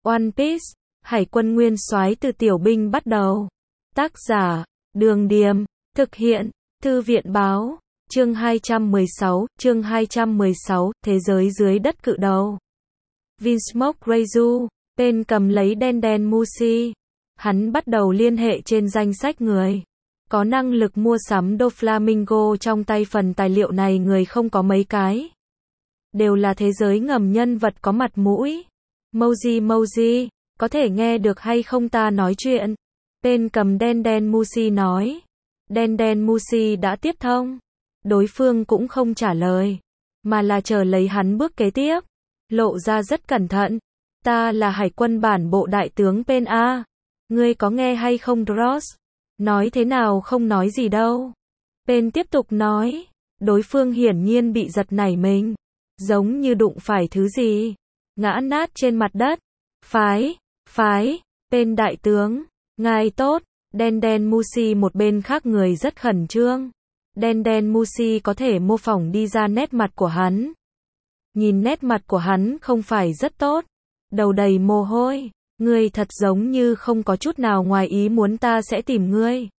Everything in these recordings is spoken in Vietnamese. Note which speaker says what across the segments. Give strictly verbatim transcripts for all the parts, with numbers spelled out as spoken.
Speaker 1: One Piece, Hải quân nguyên soái từ tiểu binh bắt đầu. Tác giả, Đường Điềm, thực hiện, Thư viện Báo, chương hai trăm mười sáu, chương hai trăm mười sáu, Thế giới dưới đất cự đầu. Vinsmoke Reizu, tên cầm lấy Denden Mushi. Hắn bắt đầu liên hệ trên danh sách người có năng lực mua sắm Doflamingo trong tay. Phần tài liệu này người không có mấy cái. Đều là thế giới ngầm nhân vật có mặt mũi. Moji Moji, có thể nghe được hay không ta nói chuyện? Tên cầm Denden Mushi nói. Denden Mushi đã tiếp thông. Đối phương cũng không trả lời, mà là chờ lấy hắn bước kế tiếp. Lộ ra rất cẩn thận. Ta là hải quân bản bộ đại tướng Pen A. Ngươi có nghe hay không Dross? Nói thế nào không nói gì đâu. Pen tiếp tục nói. Đối phương hiển nhiên bị giật nảy mình. Giống như đụng phải thứ gì. Ngã nát trên mặt đất. Phái, phái, Pen đại tướng. Ngài tốt. Denden Mushi một bên khác người rất khẩn trương. Denden Mushi có thể mô phỏng đi ra nét mặt của hắn. Nhìn nét mặt của hắn không phải rất tốt. Đầu đầy mồ hôi. Ngươi thật giống như không có chút nào ngoài ý muốn ta sẽ tìm ngươi.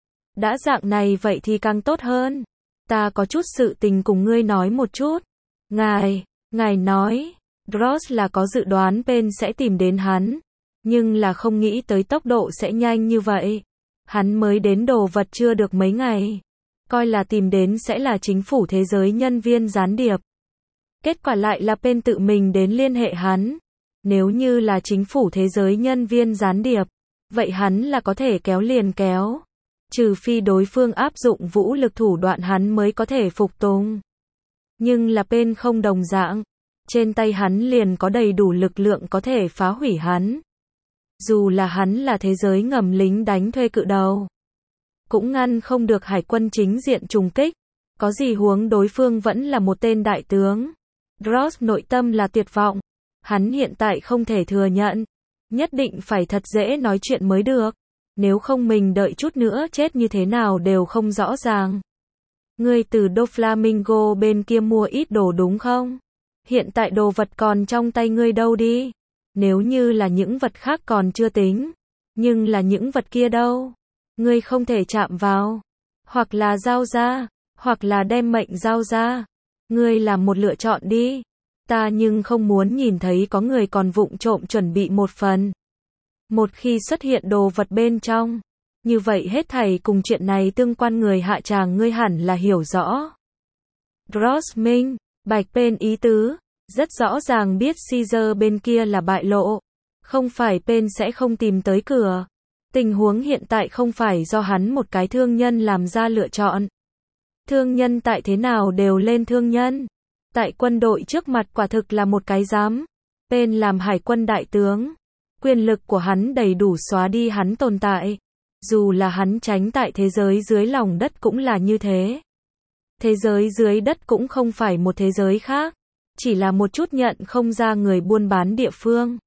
Speaker 1: Đã dạng này vậy thì càng tốt hơn. Ta có chút sự tình cùng ngươi nói một chút. Ngài, ngài nói. Dross là có dự đoán Pen sẽ tìm đến hắn. Nhưng là không nghĩ tới tốc độ sẽ nhanh như vậy. Hắn mới đến đồ vật chưa được mấy ngày. Coi là tìm đến sẽ là chính phủ thế giới nhân viên gián điệp. Kết quả lại là Pen tự mình đến liên hệ hắn. Nếu như là chính phủ thế giới nhân viên gián điệp, vậy hắn là có thể kéo liền kéo. Trừ phi đối phương áp dụng vũ lực thủ đoạn hắn mới có thể phục tùng. Nhưng là Pen không đồng dạng. Trên tay hắn liền có đầy đủ lực lượng có thể phá hủy hắn. Dù là hắn là thế giới ngầm lính đánh thuê cự đầu, cũng ngăn không được hải quân chính diện trùng kích. Có gì huống đối phương vẫn là một tên đại tướng. Dross nội tâm là tuyệt vọng. Hắn hiện tại không thể thừa nhận. Nhất định phải thật dễ nói chuyện mới được. Nếu không mình đợi chút nữa chết như thế nào đều không rõ ràng. Ngươi từ Doflamingo bên kia mua ít đồ đúng không? Hiện tại đồ vật còn trong tay ngươi đâu đi? Nếu như là những vật khác còn chưa tính. Nhưng là những vật kia đâu? Ngươi không thể chạm vào. Hoặc là giao ra. Hoặc là đem mệnh giao ra. Ngươi làm một lựa chọn đi. Ta nhưng không muốn nhìn thấy có người còn vụng trộm chuẩn bị một phần. Một khi xuất hiện đồ vật bên trong. Như vậy hết thảy cùng chuyện này tương quan người hạ tràng ngươi hẳn là hiểu rõ. Dross minh, bạch Pen ý tứ. Rất rõ ràng biết Caesar bên kia là bại lộ. Không phải Pen sẽ không tìm tới cửa. Tình huống hiện tại không phải do hắn một cái thương nhân làm ra lựa chọn. Thương nhân tại thế nào đều lên thương nhân. Tại quân đội trước mặt quả thực là một cái giám. Pen làm hải quân đại tướng. Quyền lực của hắn đầy đủ xóa đi hắn tồn tại. Dù là hắn tránh tại thế giới dưới lòng đất cũng là như thế. Thế giới dưới đất cũng không phải một thế giới khác. Chỉ là một chút nhận không ra người buôn bán địa phương.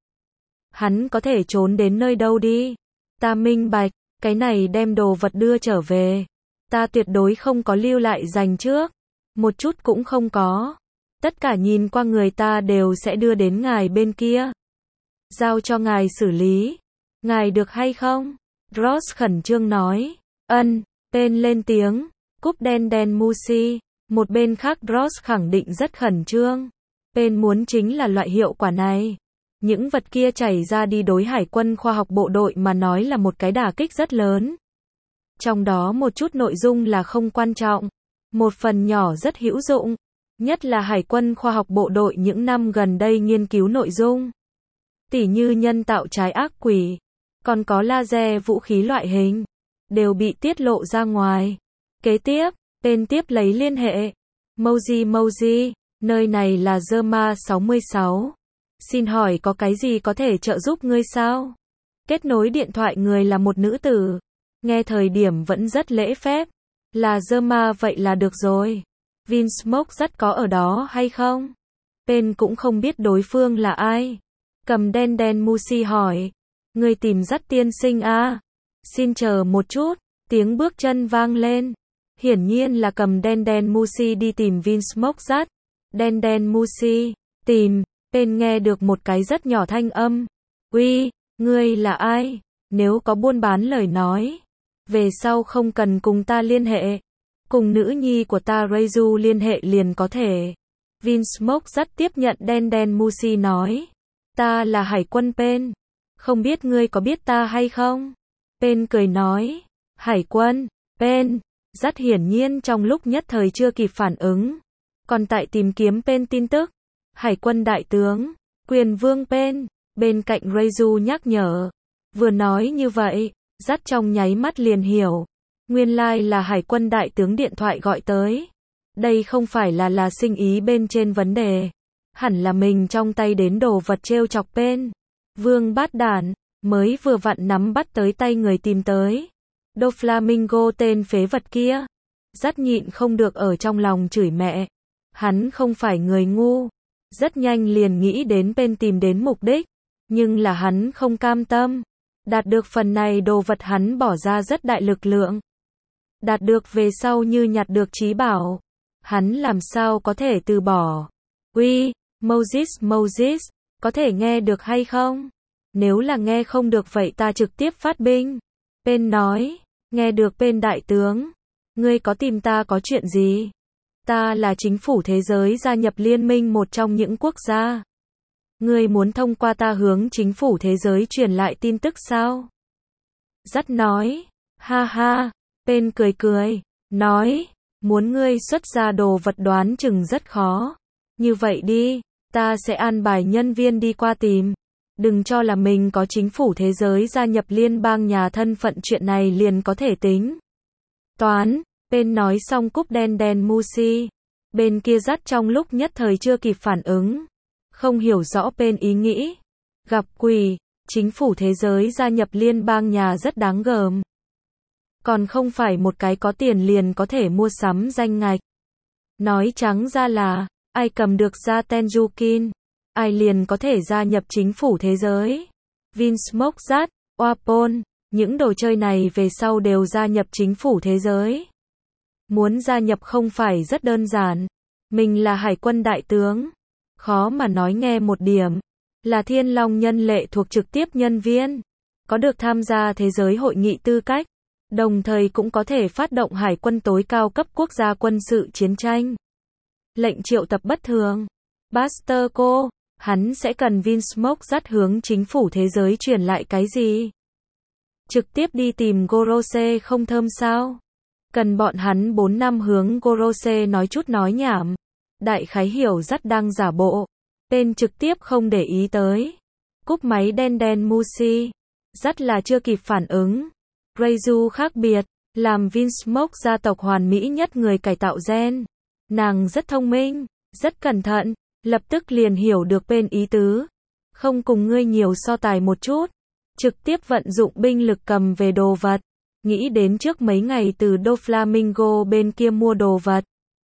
Speaker 1: Hắn có thể trốn đến nơi đâu đi. Ta minh bạch, cái này đem đồ vật đưa trở về. Ta tuyệt đối không có lưu lại dành trước. Một chút cũng không có. Tất cả nhìn qua người ta đều sẽ đưa đến ngài bên kia. Giao cho ngài xử lý. Ngài được hay không? Dross khẩn trương nói. Ân, Pen lên tiếng. Cúp Denden Mushi. Một bên khác Dross khẳng định rất khẩn trương. Pen muốn chính là loại hiệu quả này. Những vật kia chảy ra đi đối hải quân khoa học bộ đội mà nói là một cái đả kích rất lớn. Trong đó một chút nội dung là không quan trọng. Một phần nhỏ rất hữu dụng. Nhất là hải quân khoa học bộ đội những năm gần đây nghiên cứu nội dung. Tỉ như nhân tạo trái ác quỷ. Còn có laser vũ khí loại hình. Đều bị tiết lộ ra ngoài. Kế tiếp, Pen tiếp lấy liên hệ. Moji Moji, nơi này là Zerma sáu mươi sáu. Xin hỏi có cái gì có thể trợ giúp ngươi sao? Kết nối điện thoại người là một nữ tử. Nghe thời điểm vẫn rất lễ phép. Là Zerma vậy là được rồi. Vinsmoke rất có ở đó hay không? Pen cũng không biết đối phương là ai. Cầm Denden Mushi hỏi. Ngươi tìm dắt tiên sinh à? Xin chờ một chút. Tiếng bước chân vang lên. Hiển nhiên là cầm Denden Mushi đi tìm Vinsmoke dắt. Denden Mushi. Tìm. Pen nghe được một cái rất nhỏ thanh âm. Uy, ngươi là ai? Nếu có buôn bán lời nói, về sau không cần cùng ta liên hệ. Cùng nữ nhi của ta Reizu liên hệ liền có thể. Vinsmoke dắt tiếp nhận đen đen Musi nói. Ta là hải quân Pen. Không biết ngươi có biết ta hay không? Pen cười nói. Hải quân, Pen. Dắt hiển nhiên trong lúc nhất thời chưa kịp phản ứng. Còn tại tìm kiếm Pen tin tức. Hải quân đại tướng, quyền vương Pen. Bên cạnh Reizu nhắc nhở. Vừa nói như vậy, dắt trong nháy mắt liền hiểu. Nguyên lai là hải quân đại tướng điện thoại gọi tới. Đây không phải là là sinh ý bên trên vấn đề. Hẳn là mình trong tay đến đồ vật trêu chọc Pen. Vương bát đản, mới vừa vặn nắm bắt tới tay người tìm tới. Doflamingo tên phế vật kia. Dắt nhịn không được ở trong lòng chửi mẹ. Hắn không phải người ngu. Rất nhanh liền nghĩ đến Pen tìm đến mục đích. Nhưng là hắn không cam tâm. Đạt được phần này đồ vật hắn bỏ ra rất đại lực lượng. Đạt được về sau như nhặt được trí bảo. Hắn làm sao có thể từ bỏ. Uy, Moses Moses, có thể nghe được hay không? Nếu là nghe không được vậy ta trực tiếp phát binh. Pen nói, nghe được Pen đại tướng. Ngươi có tìm ta có chuyện gì? Ta là chính phủ thế giới gia nhập liên minh một trong những quốc gia. Ngươi muốn thông qua ta hướng chính phủ thế giới truyền lại tin tức sao? Dắt nói, ha ha, Pen cười cười, nói, muốn ngươi xuất ra đồ vật đoán chừng rất khó. Như vậy đi, ta sẽ an bài nhân viên đi qua tìm. Đừng cho là mình có chính phủ thế giới gia nhập liên bang nhà thân phận chuyện này liền có thể tính. Toán, Pen nói xong cúp đen đen Musi. Bên kia dắt trong lúc nhất thời chưa kịp phản ứng. Không hiểu rõ Pen ý nghĩ. Gặp quỷ, chính phủ thế giới gia nhập liên bang nhà rất đáng gờm. Còn không phải một cái có tiền liền có thể mua sắm danh ngạch. Nói trắng ra là, ai cầm được ra Tenjukin, ai liền có thể gia nhập chính phủ thế giới. Vinsmoke dắt, Wapon, những đồ chơi này về sau đều gia nhập chính phủ thế giới. Muốn gia nhập không phải rất đơn giản. Mình là hải quân đại tướng. Khó mà nói nghe một điểm. Là thiên long nhân lệ thuộc trực tiếp nhân viên. Có được tham gia thế giới hội nghị tư cách. Đồng thời cũng có thể phát động hải quân tối cao cấp quốc gia quân sự chiến tranh. Lệnh triệu tập bất thường. Buster cô, hắn sẽ cần Vinsmoke dắt hướng chính phủ thế giới truyền lại cái gì? Trực tiếp đi tìm Gorose không thơm sao? Cần bọn hắn bốn năm hướng Gorose nói chút nói nhảm. Đại khái hiểu dắt đang giả bộ. Tên trực tiếp không để ý tới. Cúp máy đen đen Musi. Dắt là chưa kịp phản ứng. Reizu khác biệt. Làm Vinsmoke gia tộc hoàn mỹ nhất người cải tạo gen. Nàng rất thông minh. Rất cẩn thận. Lập tức liền hiểu được bên ý tứ. Không cùng ngươi nhiều so tài một chút. Trực tiếp vận dụng binh lực cầm về đồ vật. Nghĩ đến trước mấy ngày từ Doflamingo bên kia mua đồ vật.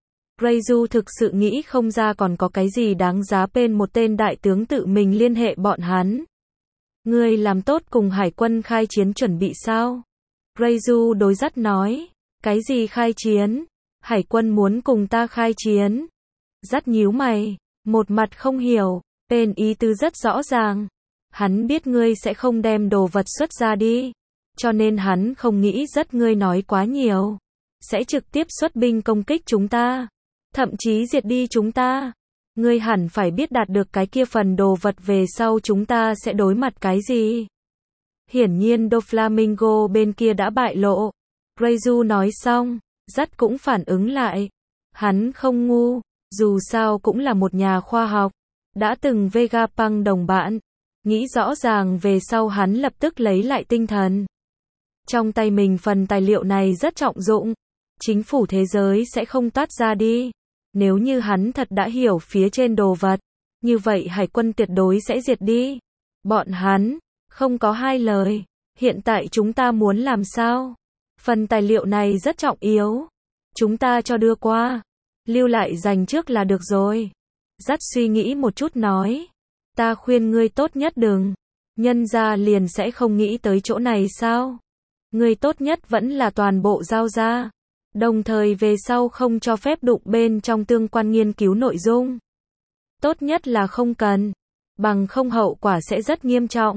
Speaker 1: Reizu thực sự nghĩ không ra còn có cái gì đáng giá Pen một tên đại tướng tự mình liên hệ bọn hắn. Ngươi làm tốt cùng hải quân khai chiến chuẩn bị sao? Reizu đối dắt nói. Cái gì khai chiến? Hải quân muốn cùng ta khai chiến. Dắt nhíu mày. Một mặt không hiểu. Pen ý tứ rất rõ ràng. Hắn biết ngươi sẽ không đem đồ vật xuất ra đi. Cho nên hắn không nghĩ rất ngươi nói quá nhiều. Sẽ trực tiếp xuất binh công kích chúng ta. Thậm chí diệt đi chúng ta. Ngươi hẳn phải biết đạt được cái kia phần đồ vật về sau chúng ta sẽ đối mặt cái gì. Hiển nhiên Doflamingo bên kia đã bại lộ. Reizu nói xong, dắt cũng phản ứng lại. Hắn không ngu, dù sao cũng là một nhà khoa học. Đã từng Vegapunk đồng bạn. Nghĩ rõ ràng về sau hắn lập tức lấy lại tinh thần. Trong tay mình phần tài liệu này rất trọng dụng. Chính phủ thế giới sẽ không toát ra đi. Nếu như hắn thật đã hiểu phía trên đồ vật, như vậy hải quân tuyệt đối sẽ diệt đi. Bọn hắn, không có hai lời. Hiện tại chúng ta muốn làm sao? Phần tài liệu này rất trọng yếu. Chúng ta cho đưa qua. Lưu lại dành trước là được rồi. Dắt suy nghĩ một chút nói. Ta khuyên ngươi tốt nhất đừng. Nhân ra liền sẽ không nghĩ tới chỗ này sao? Ngươi tốt nhất vẫn là toàn bộ giao ra. Đồng thời về sau không cho phép đụng bên trong tương quan nghiên cứu nội dung. Tốt nhất là không cần. Bằng không hậu quả sẽ rất nghiêm trọng.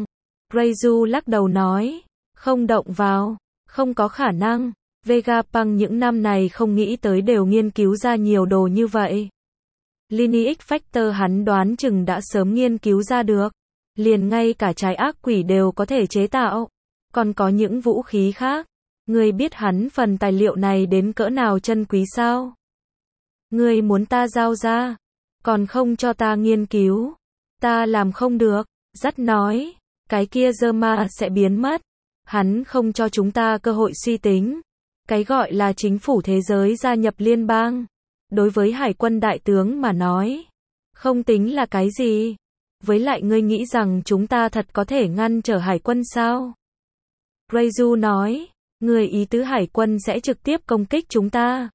Speaker 1: Rayju lắc đầu nói, không động vào, không có khả năng. Vegapunk những năm này không nghĩ tới đều nghiên cứu ra nhiều đồ như vậy. Lineage Factor hắn đoán chừng đã sớm nghiên cứu ra được. Liền ngay cả trái ác quỷ đều có thể chế tạo. Còn có những vũ khí khác. Ngươi biết hắn phần tài liệu này đến cỡ nào chân quý sao? Ngươi muốn ta giao ra, còn không cho ta nghiên cứu. Ta làm không được. Dắt nói, cái kia Zerma sẽ biến mất. Hắn không cho chúng ta cơ hội suy tính. Cái gọi là chính phủ thế giới gia nhập liên bang. Đối với hải quân đại tướng mà nói, không tính là cái gì. Với lại ngươi nghĩ rằng chúng ta thật có thể ngăn trở hải quân sao? Rayju nói, người ý tứ hải quân sẽ trực tiếp công kích chúng ta.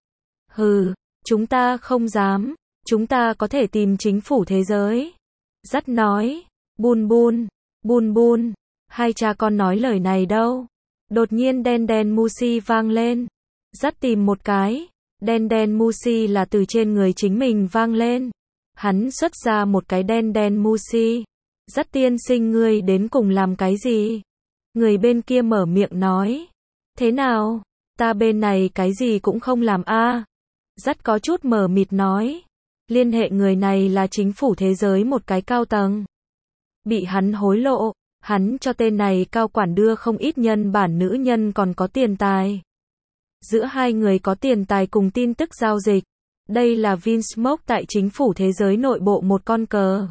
Speaker 1: Hừ, chúng ta không dám, chúng ta có thể tìm chính phủ thế giới. Dắt nói, bun bun, bun bun, hai cha con nói lời này đâu. Đột nhiên đen đen Mushi vang lên. Dắt tìm một cái, đen đen Mushi là từ trên người chính mình vang lên. Hắn xuất ra một cái đen đen Mushi. Dắt tiên sinh ngươi đến cùng làm cái gì? Người bên kia mở miệng nói. Thế nào? Ta bên này cái gì cũng không làm a. À. Dắt có chút mờ mịt nói. Liên hệ người này là chính phủ thế giới một cái cao tầng. Bị hắn hối lộ, hắn cho tên này cao quản đưa không ít nhân bản nữ nhân còn có tiền tài. Giữa hai người có tiền tài cùng tin tức giao dịch. Đây là Vinsmoke tại chính phủ thế giới nội bộ một con cờ.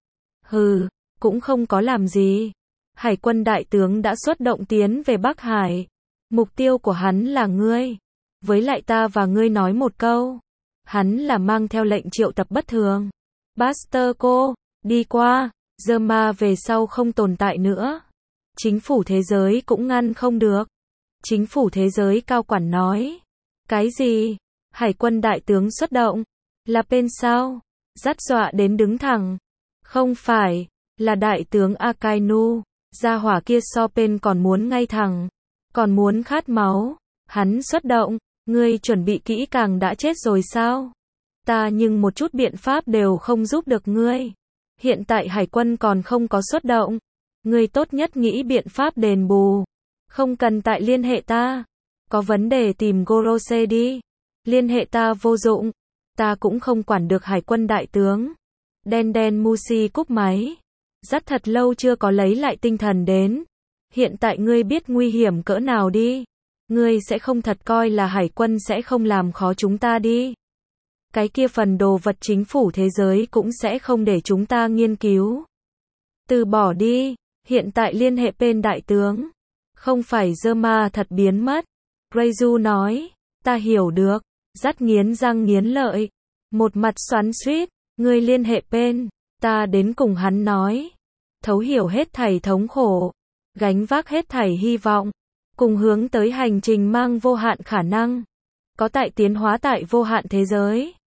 Speaker 1: Hừ, cũng không có làm gì. Hải quân đại tướng đã xuất động tiến về Bắc Hải. Mục tiêu của hắn là ngươi. Với lại ta và ngươi nói một câu. Hắn là mang theo lệnh triệu tập bất thường. Buster cô, đi qua, Zerma về sau không tồn tại nữa. Chính phủ thế giới cũng ngăn không được. Chính phủ thế giới cao quản nói. Cái gì? Hải quân đại tướng xuất động. Là Pen sao? Dắt dọa đến đứng thẳng. Không phải, là đại tướng Akainu. Gia hỏa kia so Pen còn muốn ngay thẳng. Còn muốn khát máu. Hắn xuất động. Ngươi chuẩn bị kỹ càng đã chết rồi sao? Ta nhưng một chút biện pháp đều không giúp được ngươi. Hiện tại hải quân còn không có xuất động. Ngươi tốt nhất nghĩ biện pháp đền bù. Không cần tại liên hệ ta. Có vấn đề tìm Gorose đi. Liên hệ ta vô dụng. Ta cũng không quản được hải quân đại tướng. Đen đen Mushi cúp máy. Rất thật lâu chưa có lấy lại tinh thần đến. Hiện tại ngươi biết nguy hiểm cỡ nào đi. Ngươi sẽ không thật coi là hải quân sẽ không làm khó chúng ta đi. Cái kia phần đồ vật chính phủ thế giới cũng sẽ không để chúng ta nghiên cứu. Từ bỏ đi. Hiện tại liên hệ bên đại tướng. Không phải Zerma thật biến mất. Rayju nói. Ta hiểu được. Dắt nghiến răng nghiến lợi. Một mặt xoắn xuýt. Ngươi liên hệ bên. Ta đến cùng hắn nói. Thấu hiểu hết thảy thống khổ. Gánh vác hết thảy hy vọng. Cùng hướng tới hành trình mang vô hạn khả năng. Có tại tiến hóa tại vô hạn thế giới.